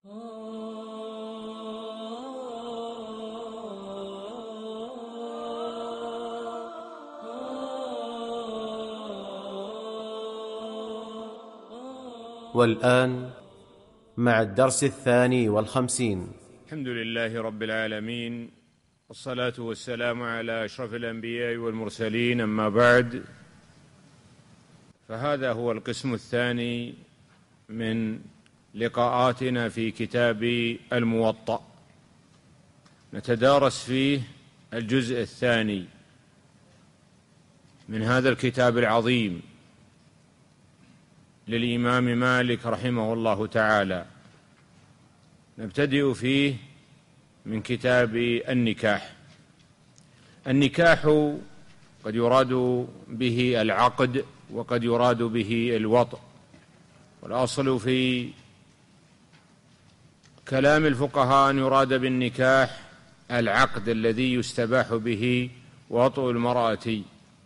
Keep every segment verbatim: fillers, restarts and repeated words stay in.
والآن مع الدرس الثاني والخمسين. الحمد لله رب العالمين، والصلاة والسلام على أشرف الأنبياء والمرسلين، أما بعد، فهذا هو القسم الثاني من لقاءاتنا في كتاب الموطأ، نتدارس فيه الجزء الثاني من هذا الكتاب العظيم للإمام مالك رحمه الله تعالى. نبتدئ فيه من كتاب النكاح. النكاح قد يراد به العقد وقد يراد به الوطء، والأصل في كلام الفقهاء أن يراد بالنكاح العقد الذي يستباح به وطء المرأة،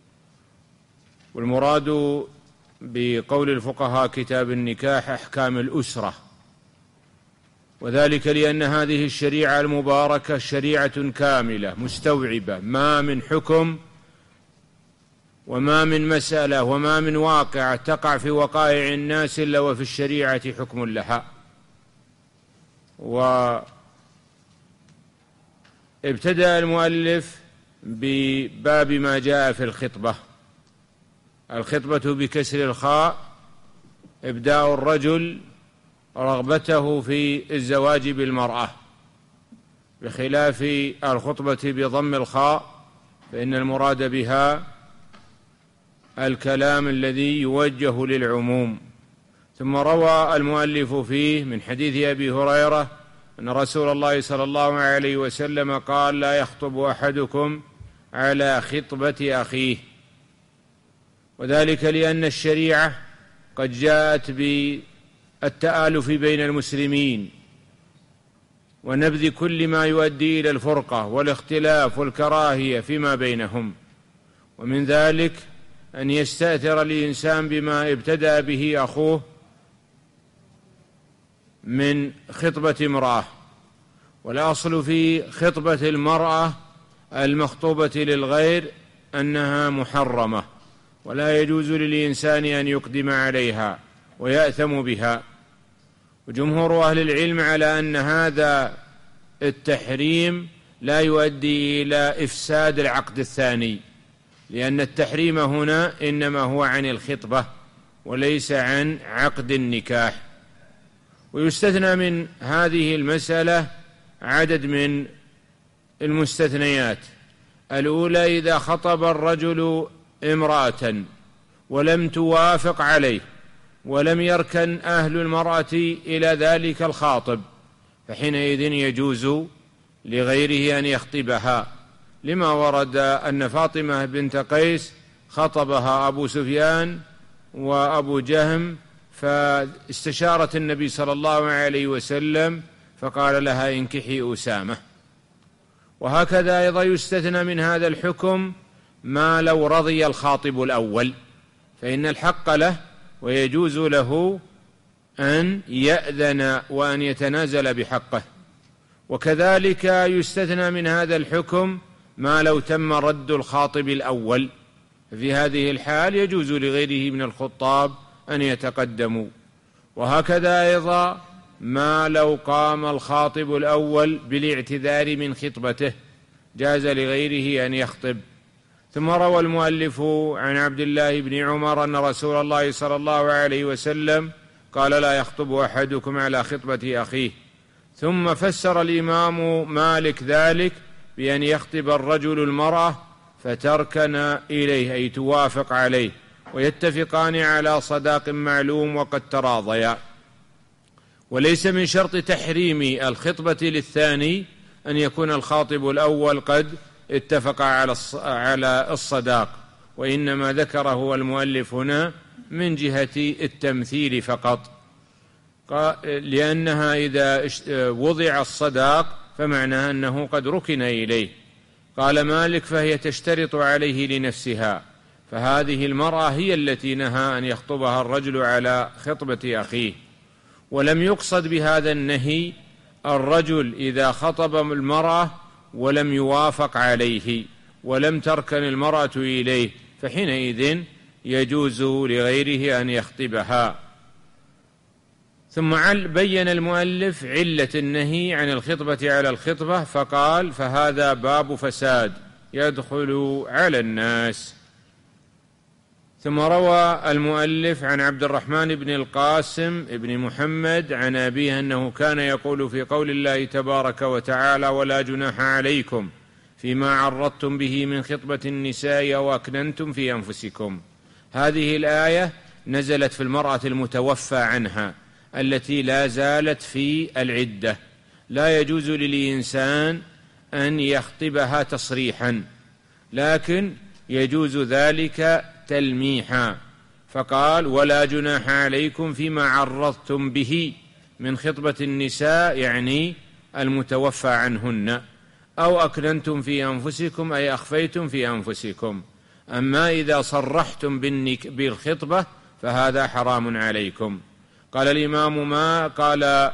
والمراد بقول الفقهاء كتاب النكاح أحكام الأسرة، وذلك لأن هذه الشريعة المباركة شريعة كاملة مستوعبة، ما من حكم وما من مسألة وما من واقعة تقع في وقائع الناس إلا وفي الشريعة حكم لها. وابتدأ المؤلف بباب ما جاء في الخطبة. الخطبة بكسر الخاء إبداء الرجل رغبته في الزواج بالمرأة، بخلاف الخطبة بضم الخاء فإن المراد بها الكلام الذي يوجه للعموم. ثم روى المؤلف فيه من حديث أبي هريرة أن رسول الله صلى الله عليه وسلم قال: لا يخطب أحدكم على خطبة أخيه، وذلك لأن الشريعة قد جاءت بالتآلف بين المسلمين ونبذ كل ما يؤدي إلى الفرقة والاختلاف والكراهية فيما بينهم، ومن ذلك أن يستأثر الإنسان بما ابتدأ به أخوه من خطبة امرأة. والأصل في خطبة المرأة المخطوبة للغير أنها محرمة، ولا يجوز للإنسان أن يقدم عليها ويأثم بها. وجمهور أهل العلم على أن هذا التحريم لا يؤدي إلى إفساد العقد الثاني، لأن التحريم هنا إنما هو عن الخطبة وليس عن عقد النكاح. ويستثنى من هذه المسألة عدد من المستثنيات. الأولى: إذا خطب الرجل امرأة ولم توافق عليه ولم يركن أهل المرأة إلى ذلك الخاطب، فحينئذ يجوز لغيره أن يخطبها، لما ورد أن فاطمة بنت قيس خطبها أبو سفيان وأبو جهم، فاستشارت النبي صلى الله عليه وسلم فقال لها: انكحي أسامة. وهكذا أيضا يستثنى من هذا الحكم ما لو رضي الخاطب الأول، فإن الحق له ويجوز له أن يأذن وأن يتنازل بحقه. وكذلك يستثنى من هذا الحكم ما لو تم رد الخاطب الأول، في هذه الحال يجوز لغيره من الخطاب أن يتقدموا. وهكذا أيضا ما لو قام الخاطب الأول بالاعتذار من خطبته جاز لغيره أن يخطب. ثم روى المؤلف عن عبد الله بن عمر أن رسول الله صلى الله عليه وسلم قال: لا يخطب أحدكم على خطبة أخيه. ثم فسر الإمام مالك ذلك بأن يخطب الرجل المرأة فتركن إليه، أي توافق عليه، ويتفقان على صداق معلوم وقد تراضيا. وليس من شرط تحريم الخطبة للثاني أن يكون الخاطب الأول قد اتفق على الصداق، وإنما ذكره المؤلف هنا من جهة التمثيل فقط، لأنها إذا وضع الصداق فمعناه أنه قد ركن إليه. قال مالك: فهي تشترط عليه لنفسها، فهذه المرأة هي التي نهى أن يخطبها الرجل على خطبة أخيه. ولم يقصد بهذا النهي الرجل إذا خطب المرأة ولم يوافق عليه ولم تركن المرأة إليه، فحينئذ يجوز لغيره أن يخطبها. ثم بين المؤلف علة النهي عن الخطبة على الخطبة فقال: فهذا باب فساد يدخل على الناس. ثم روى المؤلف عن عبد الرحمن بن القاسم بن محمد عن أبيه أنه كان يقول في قول الله تبارك وتعالى: ولا جناح عليكم فيما عرضتم به من خطبة النساء أو أكننتم في أنفسكم. هذه الآية نزلت في المرأة المتوفى عنها التي لا زالت في العدة، لا يجوز للإنسان أن يخطبها تصريحا، لكن يجوز ذلك تلميحا، فقال: ولا جناح عليكم فيما عرضتم به من خطبة النساء، يعني المتوفى عنهن، أو أكننتم في أنفسكم أي أخفيتم في أنفسكم. أما إذا صرحتم بالخطبة فهذا حرام عليكم. قال الإمام ما قال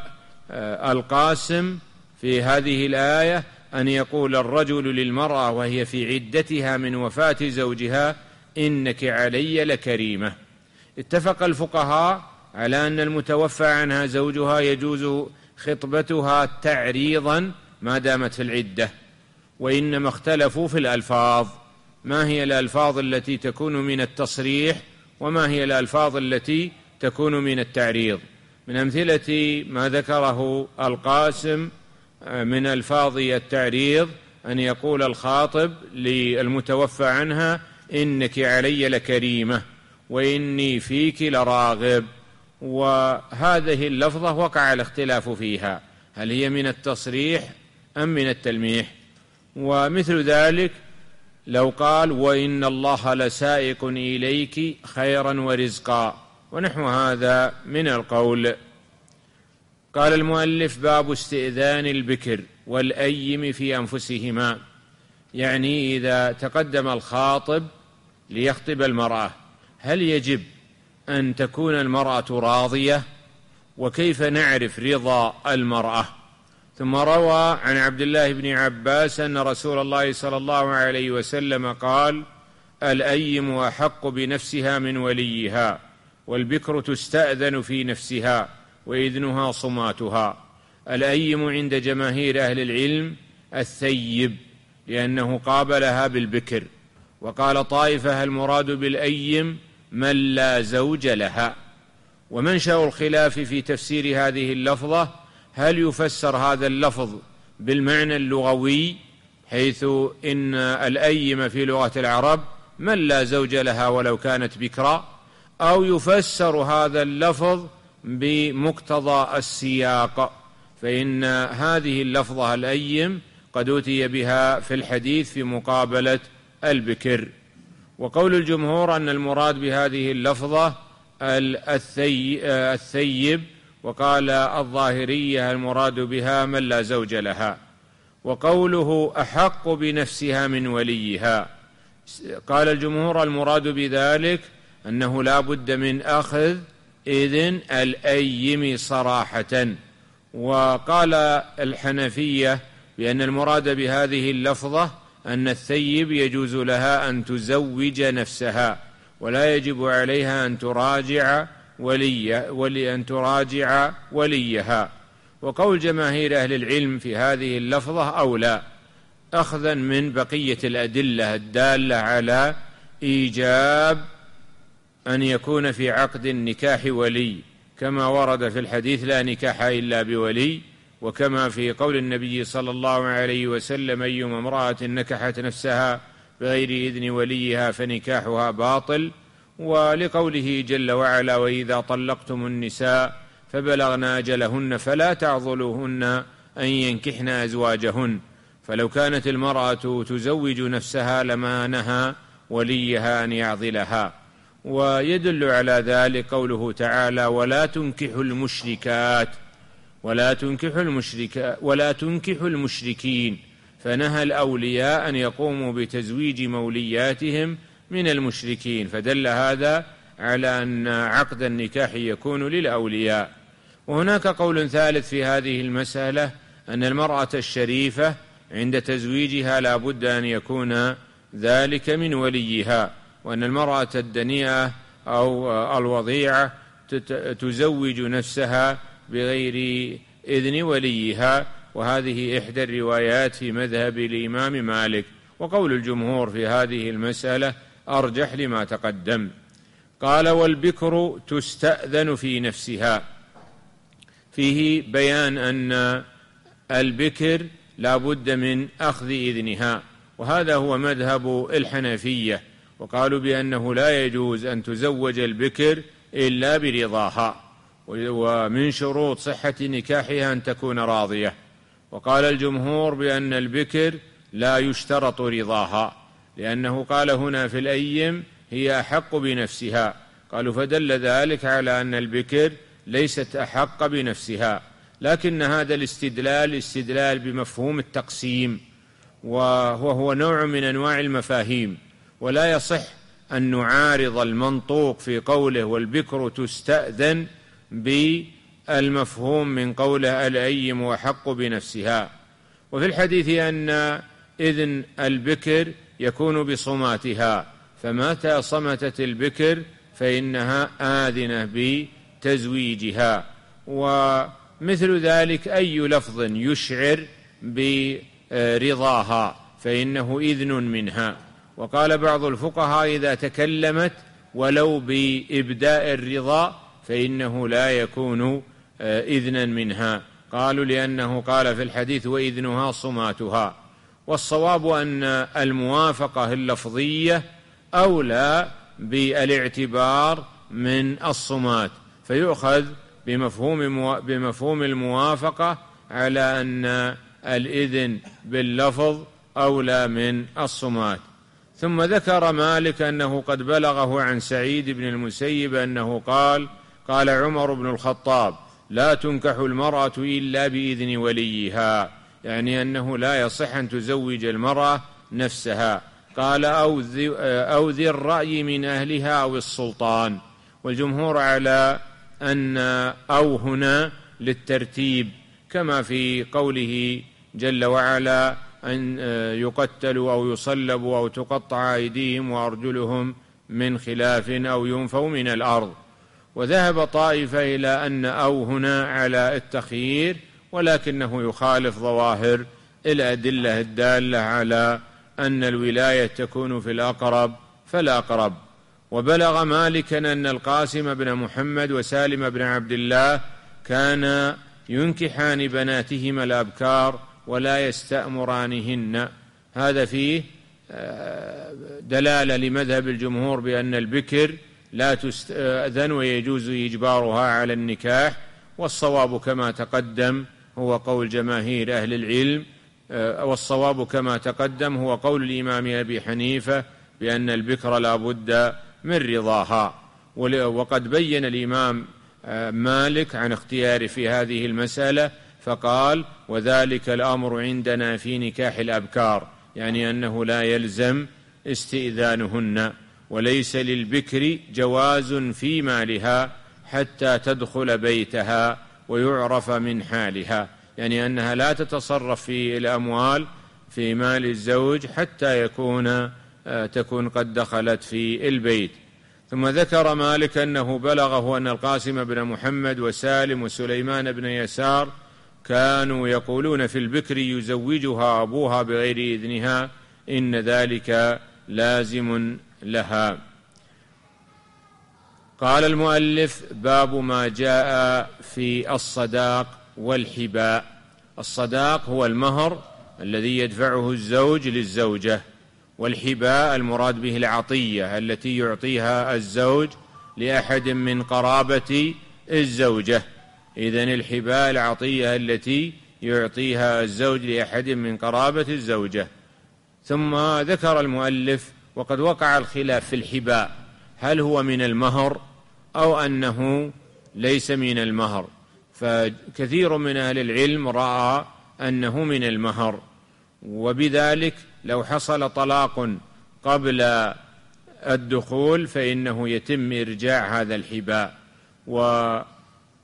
القاسم في هذه الآية أن يقول الرجل للمرأة وهي في عدتها من وفاة زوجها: إنك علي لكريمة. اتفق الفقهاء على أن المتوفى عنها زوجها يجوز خطبتها تعريضا ما دامت في العدة، وإنما اختلفوا في الألفاظ، ما هي الألفاظ التي تكون من التصريح وما هي الألفاظ التي تكون من التعريض. من أمثلة ما ذكره القاسم من ألفاظ التعريض أن يقول الخاطب للمتوفى عنها: إنك علي لكريمة وإني فيك لراغب. وهذه اللفظة وقع الاختلاف فيها، هل هي من التصريح أم من التلميح؟ ومثل ذلك لو قال: وإن الله لسائق إليك خيرا ورزقا، ونحو هذا من القول. قال المؤلف: باب استئذان البكر والأيم في أنفسهما، يعني إذا تقدم الخاطب ليخطب المرأة هل يجب أن تكون المرأة راضية؟ وكيف نعرف رضا المرأة؟ ثم روى عن عبد الله بن عباس أن رسول الله صلى الله عليه وسلم قال: الأيم أحق بنفسها من وليها، والبكر تستأذن في نفسها وإذنها صماتها. الأيم عند جماهير أهل العلم الثيب، لأنه قابلها بالبكر. وقال طائفة: المراد بالأيم من لا زوج لها. ومنشأ الخلاف في تفسير هذه اللفظة: هل يفسر هذا اللفظ بالمعنى اللغوي حيث إن الأيم في لغة العرب من لا زوج لها ولو كانت بكرا، أو يفسر هذا اللفظ بمقتضى السياق، فإن هذه اللفظة الأيم قد أتي بها في الحديث في مقابلة البكر. وقول الجمهور أن المراد بهذه اللفظة الثيب، وقال الظاهرية المراد بها من لا زوج لها. وقوله أحق بنفسها من وليها، قال الجمهور المراد بذلك أنه لا بد من أخذ إذن الأيم صراحة. وقال الحنفية بأن المراد بهذه اللفظة أن الثيب يجوز لها أن تزوج نفسها، ولا يجب عليها أن تراجع ولي ولي أن تراجع وليها. وقول جماهير أهل العلم في هذه اللفظة أولى، أخذا من بقية الأدلة الدالة على إيجاب أن يكون في عقد النكاح ولي، كما ورد في الحديث: لا نكاح إلا بولي، وكما في قول النبي صلى الله عليه وسلم: أيما امرأة نكحت نفسها بغير إذن وليها فنكاحها باطل. ولقوله جل وعلا: وإذا طلقتم النساء فبلغن أجلهن فلا تعضلوهن أن ينكحن أزواجهن. فلو كانت المرأة تزوج نفسها لما نهى وليها أن يعضلها. ويدل على ذلك قوله تعالى: ولا تنكحوا المشركات ولا تنكحوا المشركات ولا تنكحوا المشركين، فنهى الأولياء أن يقوموا بتزويج مولياتهم من المشركين، فدل هذا على أن عقد النكاح يكون للأولياء. وهناك قول ثالث في هذه المسألة، أن المرأة الشريفة عند تزويجها لا بد أن يكون ذلك من وليها، وأن المرأة الدنيئة أو الوضيعة تزوج نفسها بغير إذن وليها، وهذه إحدى الروايات في مذهب الإمام مالك، وقول الجمهور في هذه المسألة أرجح لما تقدم. قال: والبكر تستأذن في نفسها، فيه بيان أن البكر لا بد من أخذ إذنها، وهذا هو مذهب الحنفية، وقالوا بأنه لا يجوز أن تزوج البكر إلا برضاها، ومن شروط صحة نكاحها أن تكون راضية. وقال الجمهور بأن البكر لا يشترط رضاها، لأنه قال هنا في الأيم هي أحق بنفسها، قالوا فدل ذلك على أن البكر ليست أحق بنفسها، لكن هذا الاستدلال استدلال بمفهوم التقسيم، وهو هو نوع من أنواع المفاهيم، ولا يصح أن نعارض المنطوق في قوله والبكر تستأذن بالمفهوم من قوله الأيم أحق بنفسها. وفي الحديث أن إذن البكر يكون بصماتها، فمتى صمتت البكر فإنها آذنة بتزويجها. ومثل ذلك أي لفظ يشعر برضاها فإنه إذن منها. وقال بعض الفقهاء إذا تكلمت ولو بإبداء الرضا فإنه لا يكون إذنا منها، قالوا لأنه قال في الحديث وإذنها صماتها. والصواب أن الموافقة اللفظية أولى بالاعتبار من الصمات، فيؤخذ بمفهوم بمفهوم الموافقة على أن الإذن باللفظ أولى من الصمات. ثم ذكر مالك أنه قد بلغه عن سعيد بن المسيب أنه قال: قال عمر بن الخطاب: لا تنكح المرأة إلا بإذن وليها، يعني أنه لا يصح أن تزوج المرأة نفسها. قال: أو ذي الرأي من أهلها أو السلطان. والجمهور على أن أو هنا للترتيب، كما في قوله جل وعلا أن يقتلوا أو يصلبوا أو تقطع أيديهم وأرجلهم من خلاف أو ينفوا من الأرض. وذهب طائفة إلى أن أو هنا على التخيير، ولكنه يخالف ظواهر الأدلة الدالة على أن الولاية تكون في الأقرب فالأقرب. وبلغ مالكا أن القاسم بن محمد وسالم بن عبد الله كان ينكحان بناتهما الأبكار ولا يستأمرانهن. هذا فيه دلالة لمذهب الجمهور بأن البكر لا تستأذن ويجوز إجبارها على النكاح، والصواب كما تقدم هو قول جماهير أهل العلم، والصواب كما تقدم هو قول الإمام أبي حنيفة بأن البكر لا بد من رضاها. وقد بين الإمام مالك عن اختياره في هذه المسألة فقال: وذلك الأمر عندنا في نكاح الأبكار، يعني أنه لا يلزم استئذانهن، وليس للبكر جواز في مالها حتى تدخل بيتها ويعرف من حالها، يعني أنها لا تتصرف في الأموال في مال الزوج حتى يكون تكون قد دخلت في البيت. ثم ذكر مالك أنه بلغه أن القاسم بن محمد وسالم وسليمان بن يسار كانوا يقولون في البكر يزوجها أبوها بغير إذنها إن ذلك لازم لها. قال المؤلف: باب ما جاء في الصداق والحباء. الصداق هو المهر الذي يدفعه الزوج للزوجة، والحباء المراد به العطية التي يعطيها الزوج لأحد من قرابة الزوجة. إذن الحباء العطية التي يعطيها الزوج لأحد من قرابة الزوجة. ثم ذكر المؤلف: وقد وقع الخلاف في الحباء، هل هو من المهر أو أنه ليس من المهر؟ فكثير من أهل العلم رأى أنه من المهر، وبذلك لو حصل طلاق قبل الدخول فإنه يتم إرجاع هذا الحباء.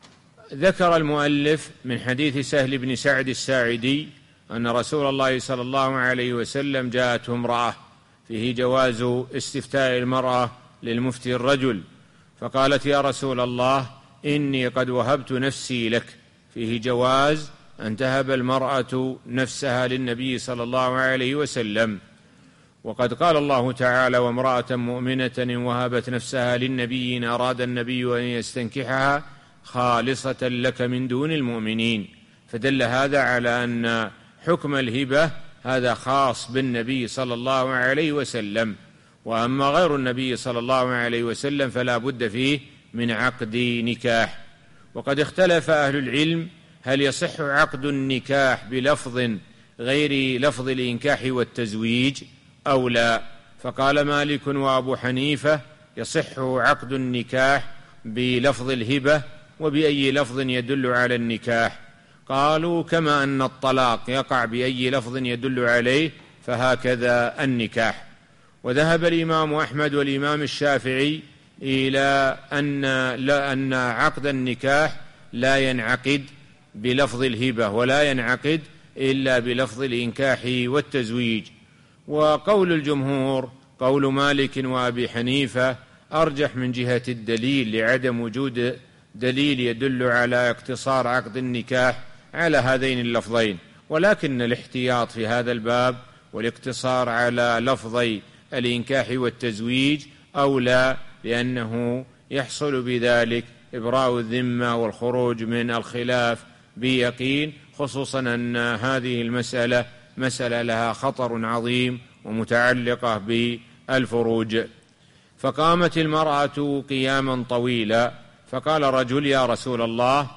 ذكر المؤلف من حديث سهل بن سعد الساعدي أن رسول الله صلى الله عليه وسلم جاءته امرأة فيه جواز استفتاء المرأة للمفتي الرجل، فقالت: يا رسول الله، إني قد وهبت نفسي لك. فيه جواز أن تهب المرأة نفسها للنبي صلى الله عليه وسلم. وقد قال الله تعالى: وامرأة مؤمنة إن وهبت نفسها للنبي إن أراد النبي أن يستنكحها خالصة لك من دون المؤمنين، فدل هذا على أن حكم الهبة هذا خاص بالنبي صلى الله عليه وسلم، وأما غير النبي صلى الله عليه وسلم فلا بد فيه من عقد نكاح. وقد اختلف أهل العلم هل يصح عقد النكاح بلفظ غير لفظ الإنكاح والتزويج أو لا، فقال مالك وأبو حنيفة: يصح عقد النكاح بلفظ الهبة وبأي لفظ يدل على النكاح. قالوا: كما أن الطلاق يقع بأي لفظ يدل عليه فهكذا النكاح. وذهب الإمام أحمد والإمام الشافعي إلى أن لا أن عقد النكاح لا ينعقد بلفظ الهبة ولا ينعقد إلا بلفظ الإنكاح والتزويج. وقول الجمهور قول مالك وأبي حنيفة أرجح من جهة الدليل لعدم وجود دليل يدل على اقتصار عقد النكاح على هذين اللفظين، ولكن الاحتياط في هذا الباب والاقتصار على لفظي الإنكاح والتزويج أولى، لأنه يحصل بذلك إبراء الذمة والخروج من الخلاف بيقين، خصوصا أن هذه المسألة مسألة لها خطر عظيم ومتعلقة بالفروج. فقامت المرأة قياما طويلا، فقال رجل: يا رسول الله،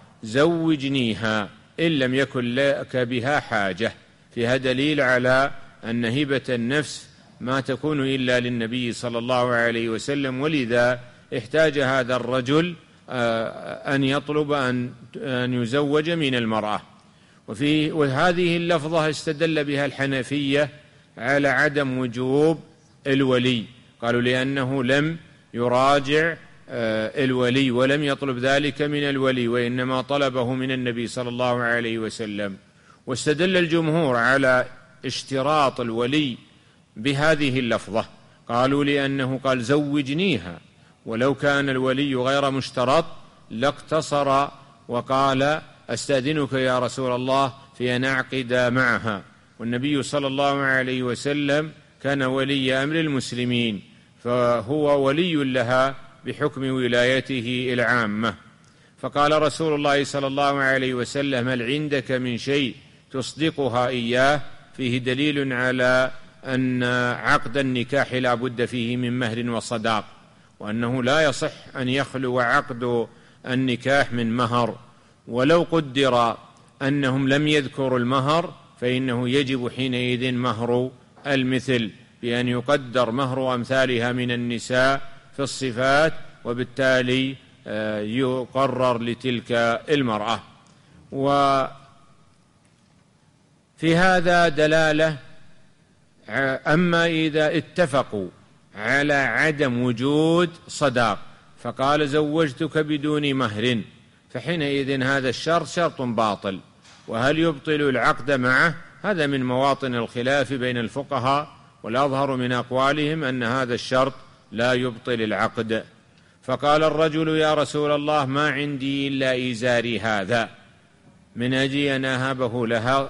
زوجنيها إن لم يكن لك بها حاجة. فيها دليل على أن هبة النفس ما تكون إلا للنبي صلى الله عليه وسلم، ولذا احتاج هذا الرجل أن يطلب أن يزوج من المرأة. وفي وهذه اللفظة استدل بها الحنفية على عدم وجوب الولي، قالوا لأنه لم يراجع الولي ولم يطلب ذلك من الولي، وإنما طلبه من النبي صلى الله عليه وسلم. واستدل الجمهور على اشتراط الولي بهذه اللفظة، قالوا لأنه قال: زوجنيها، ولو كان الولي غير مشترط لاقتصر وقال: أستأذنك يا رسول الله في أن أعقد معها. والنبي صلى الله عليه وسلم كان ولي أمر المسلمين، فهو ولي لها بحكم ولايته العامة. فقال رسول الله صلى الله عليه وسلم: هل عندك من شيء تصدقها إياه؟ فيه دليل على أن عقد النكاح لا بد فيه من مهر وصداق، وأنه لا يصح أن يخلو عقد النكاح من مهر. ولو قدر أنهم لم يذكروا المهر فإنه يجب حينئذ مهر المثل، بأن يقدر مهر أمثالها من النساء في الصفات، وبالتالي يقرر لتلك المرأة. وفي هذا دلالة. أما إذا اتفقوا على عدم وجود صداق فقال: زوجتك بدون مهر، فحينئذ هذا الشرط شرط باطل. وهل يبطل العقد معه؟ هذا من مواطن الخلاف بين الفقهاء، والأظهر من أقوالهم أن هذا الشرط لا يبطل العقد. فقال الرجل: يا رسول الله، ما عندي إلا إزاري هذا، من أجل أن أهبه لها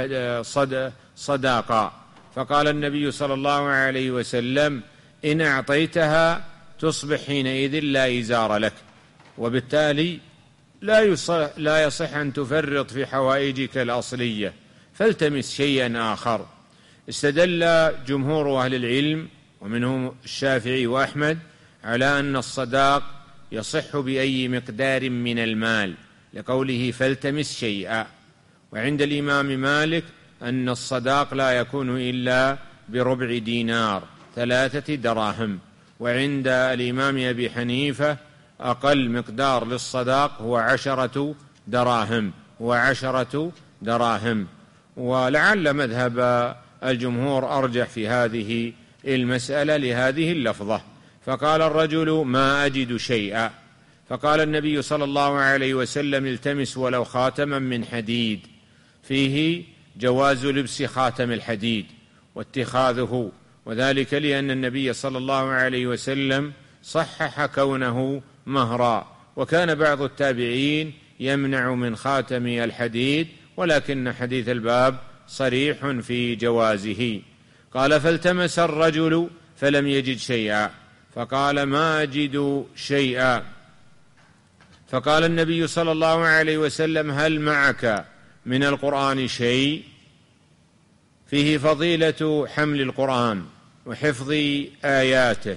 صداقا. فقال النبي صلى الله عليه وسلم: إن أعطيتها تصبح حينئذ لا إزار لك، وبالتالي لا يصح, لا يصح أن تفرط في حوائجك الأصلية، فالتمس شيئا آخر. استدل جمهور أهل العلم ومنهم الشافعي وأحمد على أن الصداق يصح بأي مقدار من المال، لقوله: فالتمس شيئا. وعند الإمام مالك أن الصداق لا يكون إلا بربع دينار، ثلاثة دراهم. وعند الإمام أبي حنيفة أقل مقدار للصداق هو عشرة دراهم هو عشرة دراهم. ولعل مذهب الجمهور أرجح في هذه المسألة لهذه اللفظة. فقال الرجل: ما أجد شيئا. فقال النبي صلى الله عليه وسلم: التمس ولو خاتما من حديد. فيه جواز لبس خاتم الحديد واتخاذه، وذلك لأن النبي صلى الله عليه وسلم صحح كونه مهرا، وكان بعض التابعين يمنع من خاتم الحديد، ولكن حديث الباب صريح في جوازه. قال: فالتمس الرجل فلم يجد شيئا، فقال: ما أجد شيئا. فقال النبي صلى الله عليه وسلم: هل معك من القرآن شيء؟ فيه فضيلة حمل القرآن وحفظ آياته،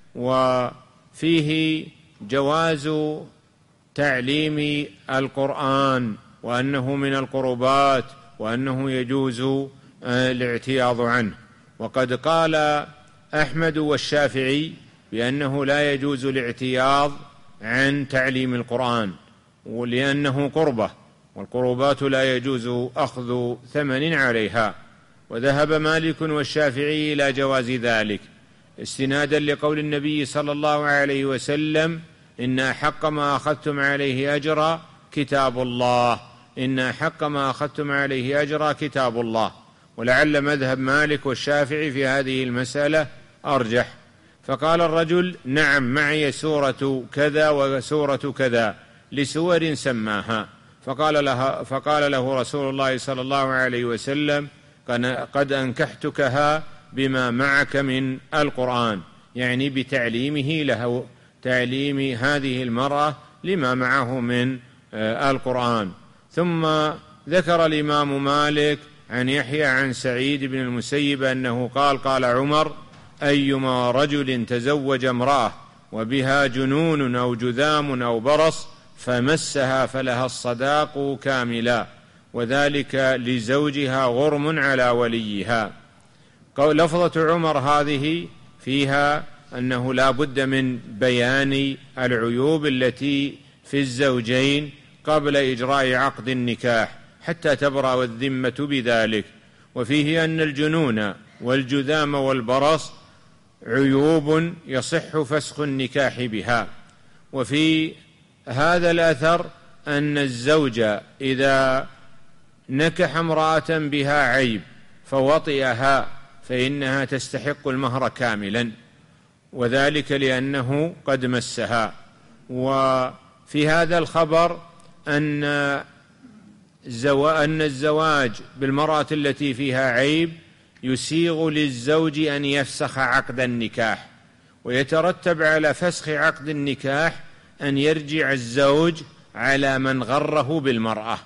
وفيه جواز تعليم القرآن، وأنه من القربات، وأنه يجوز الاعتياض عنه. وقد قال أحمد والشافعي بأنه لا يجوز الاعتياض عن تعليم القرآن، ولأنه قربة، والقربات لا يجوز أخذ ثمن عليها. وذهب مالك والشافعي إلى جواز ذلك، استنادا لقول النبي صلى الله عليه وسلم: إن أحق ما أخذتم عليه أجرا كتاب الله، إن أحق ما أخذتم عليه أجرا كتاب الله. ولعل مذهب مالك والشافعي في هذه المسألة أرجح. فقال الرجل: نعم، معي سورة كذا وسورة كذا، لسور سماها. فقال له, فقال له رسول الله صلى الله عليه وسلم: قد أنكحتكها بما معك من القرآن، يعني بتعليمه له، تعليم هذه المرأة لما معه من القرآن. ثم ذكر الإمام مالك عن يحيى عن سعيد بن المسيب أنه قال: قال عمر: أيما رجل تزوج امرأة وبها جنون أو جذام أو برص فمسها فلها الصداق كاملا، وذلك لزوجها غرم على وليها. لفظة عمر هذه فيها أنه لا بد من بيان العيوب التي في الزوجين قبل إجراء عقد النكاح حتى تبرأ الذمة بذلك. وفيه أن الجنون والجذام والبرص عيوب يصح فسخ النكاح بها. وفي هذا الأثر أن الزوج إذا نكح امرأة بها عيب فوطئها فإنها تستحق المهر كاملا، وذلك لأنه قد مسها. وفي هذا الخبر أن أن الزواج بالمرأة التي فيها عيب يسيغ للزوج أن يفسخ عقد النكاح، ويترتب على فسخ عقد النكاح أن يرجع الزوج على من غره بالمرأة.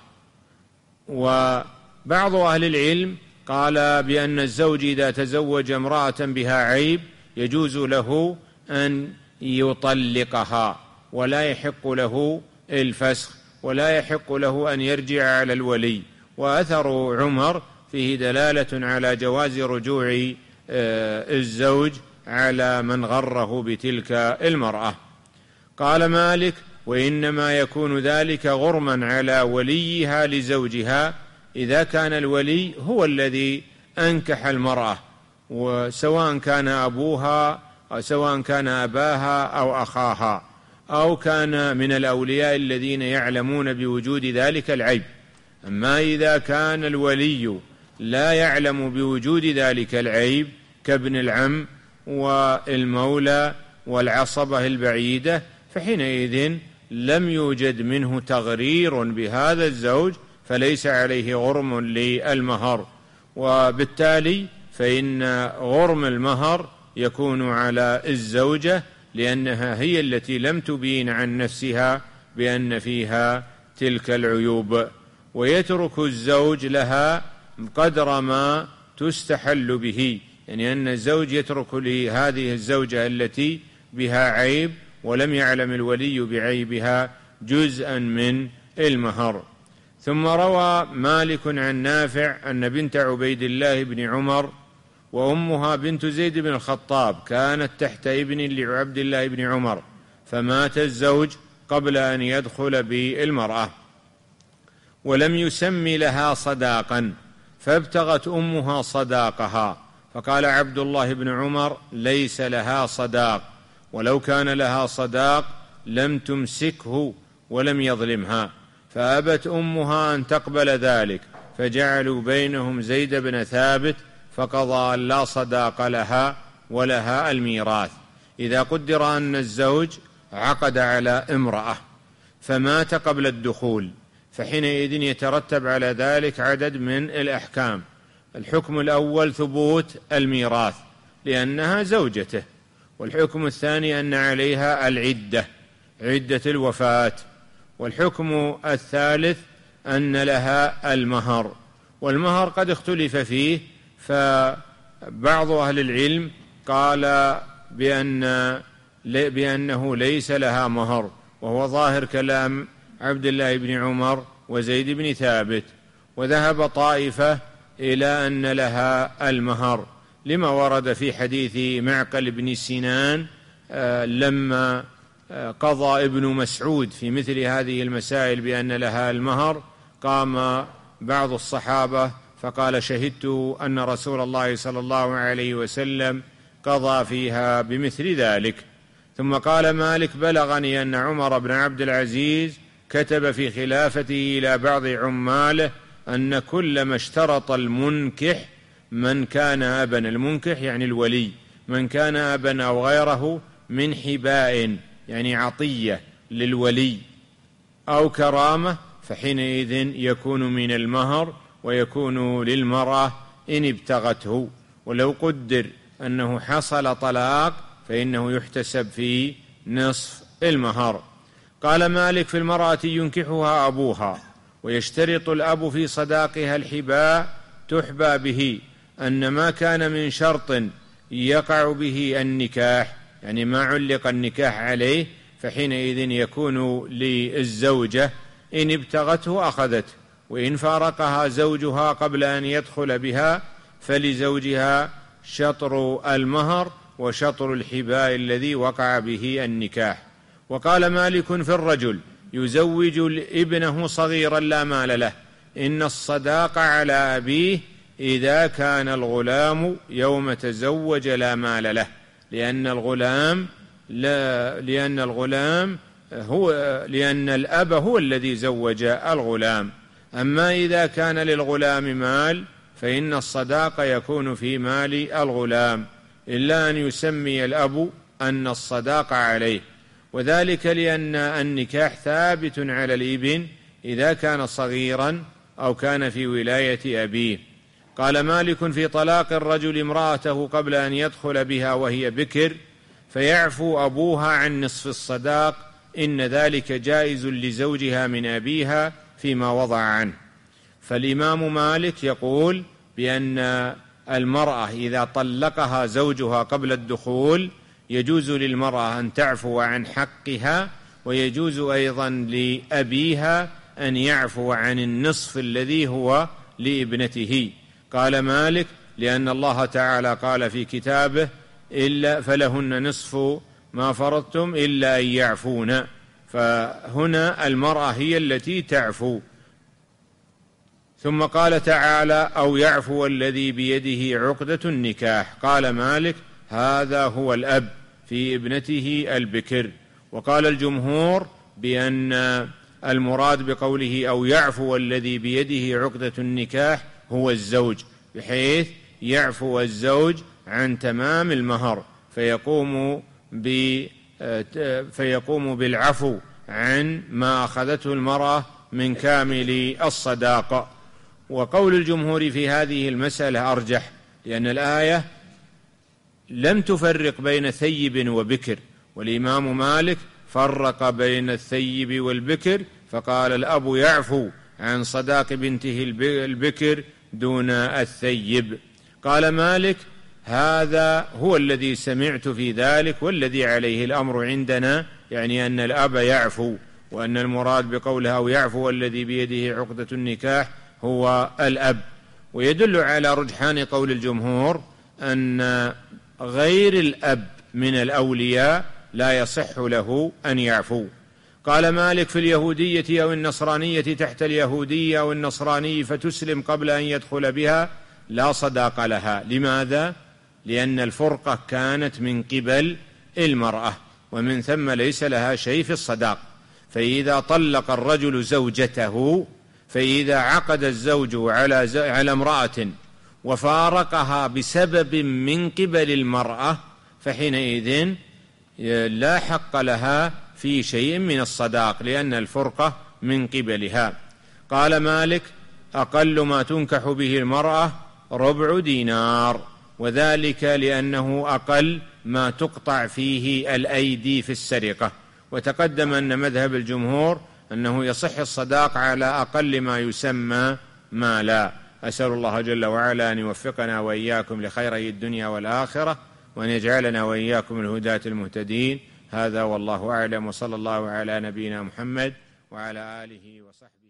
وبعض أهل العلم قال بأن الزوج إذا تزوج امرأة بها عيب يجوز له أن يطلقها، ولا يحق له الفسخ، ولا يحق له أن يرجع على الولي. وأثر عمر فيه دلالة على جواز رجوع الزوج على من غره بتلك المرأة. قال مالك: وإنما يكون ذلك غرما على وليها لزوجها إذا كان الولي هو الذي أنكح المرأة، وسواء كان أبوها أو سواء كان أباها أو أخاها، أو كان من الأولياء الذين يعلمون بوجود ذلك العيب. أما إذا كان الولي لا يعلم بوجود ذلك العيب كابن العم والمولى والعصبة البعيدة، فحينئذ لم يوجد منه تغرير بهذا الزوج، فليس عليه غرم للمهر. وبالتالي فإن غرم المهر يكون على الزوجة، لأنها هي التي لم تبين عن نفسها بأن فيها تلك العيوب، ويترك الزوج لها قدر ما تستحل به، يعني أن الزوج يترك لهذه الزوجة التي بها عيب ولم يعلم الولي بعيبها جزءا من المهر. ثم روى مالك عن نافع أن بنت عبيد الله بن عمر وأمها بنت زيد بن الخطاب كانت تحت ابن لعبد الله بن عمر، فمات الزوج قبل أن يدخل بالمرأة ولم يسم لها صداقا، فابتغت أمها صداقها، فقال عبد الله بن عمر: ليس لها صداق، ولو كان لها صداق لم تمسكه ولم يظلمها، فأبت أمها أن تقبل ذلك، فجعلوا بينهم زيد بن ثابت، فقضى أن لا صداق لها ولها الميراث. إذا قدر أن الزوج عقد على امرأة فمات قبل الدخول، فحينئذ يترتب على ذلك عدد من الأحكام. الحكم الأول ثبوت الميراث لأنها زوجته، والحكم الثاني أن عليها العدة، عدة الوفاة، والحكم الثالث أن لها المهر. والمهر قد اختلف فيه، فبعض أهل العلم قال بأن بأنه ليس لها مهر، وهو ظاهر كلام عبد الله بن عمر وزيد بن ثابت، وذهب طائفة إلى أن لها المهر لما ورد في حديث معقل بن سنان لما قضى ابن مسعود في مثل هذه المسائل بأن لها المهر، قام بعض الصحابة فقال: شهدت أن رسول الله صلى الله عليه وسلم قضى فيها بمثل ذلك. ثم قال مالك: بلغني أن عمر بن عبد العزيز كتب في خلافته إلى بعض عماله أن كلما اشترط المنكح من كان أبا، المنكح يعني الولي، من كان أبا أو غيره من حباء يعني عطية للولي أو كرامة، فحينئذ يكون من المهر ويكون للمرأة إن ابتغته. ولو قدر أنه حصل طلاق فإنه يحتسب في نصف المهر. قال مالك: في المرأة ينكحها أبوها، ويشترط الأب في صداقها الحباء تحبى به، أن ما كان من شرط يقع به النكاح، يعني ما علق النكاح عليه، فحينئذ يكون للزوجة إن ابتغته أخذته، وإن فارقها زوجها قبل أن يدخل بها فلزوجها شطر المهر وشطر الحباء الذي وقع به النكاح. وقال مالك: في الرجل يزوج ابنه صغيرا لا مال له إن الصداق على أبيه إذا كان الغلام يوم تزوج لا مال له، لأن الغلام لا لأن الغلام هو لأن الأب هو الذي زوج الغلام. أما إذا كان للغلام مال فإن الصداق يكون في مال الغلام، إلا أن يسمي الأب أن الصداق عليه، وذلك لأن النكاح ثابت على الابن إذا كان صغيرا أو كان في ولاية أبيه. قال مالك: في طلاق الرجل امرأته قبل أن يدخل بها وهي بكر فيعفو أبوها عن نصف الصداق، إن ذلك جائز لزوجها من أبيها فيما وضع عنه. فالإمام مالك يقول بأن المرأة إذا طلقها زوجها قبل الدخول يجوز للمرأة أن تعفو عن حقها، ويجوز أيضا لأبيها أن يعفو عن النصف الذي هو لابنته. قال مالك: لأن الله تعالى قال في كتابه: إلا فلهن نصف ما فرضتم إلا أن يعفون، فهنا المرأة هي التي تعفو. ثم قال تعالى: أو يعفو الذي بيده عقدة النكاح. قال مالك: هذا هو الأب في ابنته البكر. وقال الجمهور بأن المراد بقوله أو يعفو الذي بيده عقدة النكاح هو الزوج، بحيث يعفو الزوج عن تمام المهر فيقوم فيقوم بالعفو عن ما أخذته المرأة من كامل الصداقة. وقول الجمهور في هذه المسألة أرجح، لأن الآية لم تفرق بين ثيب وبكر، والإمام مالك فرق بين الثيب والبكر، فقال الأب يعفو عن صداق بنته البكر دون الثيب. قال مالك: هذا هو الذي سمعت في ذلك والذي عليه الأمر عندنا، يعني أن الأب يعفو، وأن المراد بقولها أو يعفو الذي بيده عقدة النكاح هو الأب. ويدل على رجحان قول الجمهور أن غير الأب من الأولياء لا يصح له أن يعفو. قال مالك: في اليهودية أو النصرانية تحت اليهودية أو النصراني فتسلم قبل أن يدخل بها لا صداق لها. لماذا؟ لأن الفرقة كانت من قبل المرأة، ومن ثم ليس لها شيء في الصداق. فإذا طلق الرجل زوجته، فإذا عقد الزوج على على امرأة وفارقها بسبب من قبل المرأة، فحينئذ لا حق لها في شيء من الصداق، لأن الفرقة من قبلها. قال مالك: أقل ما تنكح به المرأة ربع دينار، وذلك لأنه أقل ما تقطع فيه الأيدي في السرقة. وتقدم أن مذهب الجمهور أنه يصح الصداق على أقل ما يسمى مالا. أسأل الله جل وعلا أن يوفقنا وإياكم لخيري الدنيا والآخرة، وأن يجعلنا وإياكم الهداة المهتدين. هذا والله أعلم، وصلى الله على نبينا محمد وعلى آله وصحبه.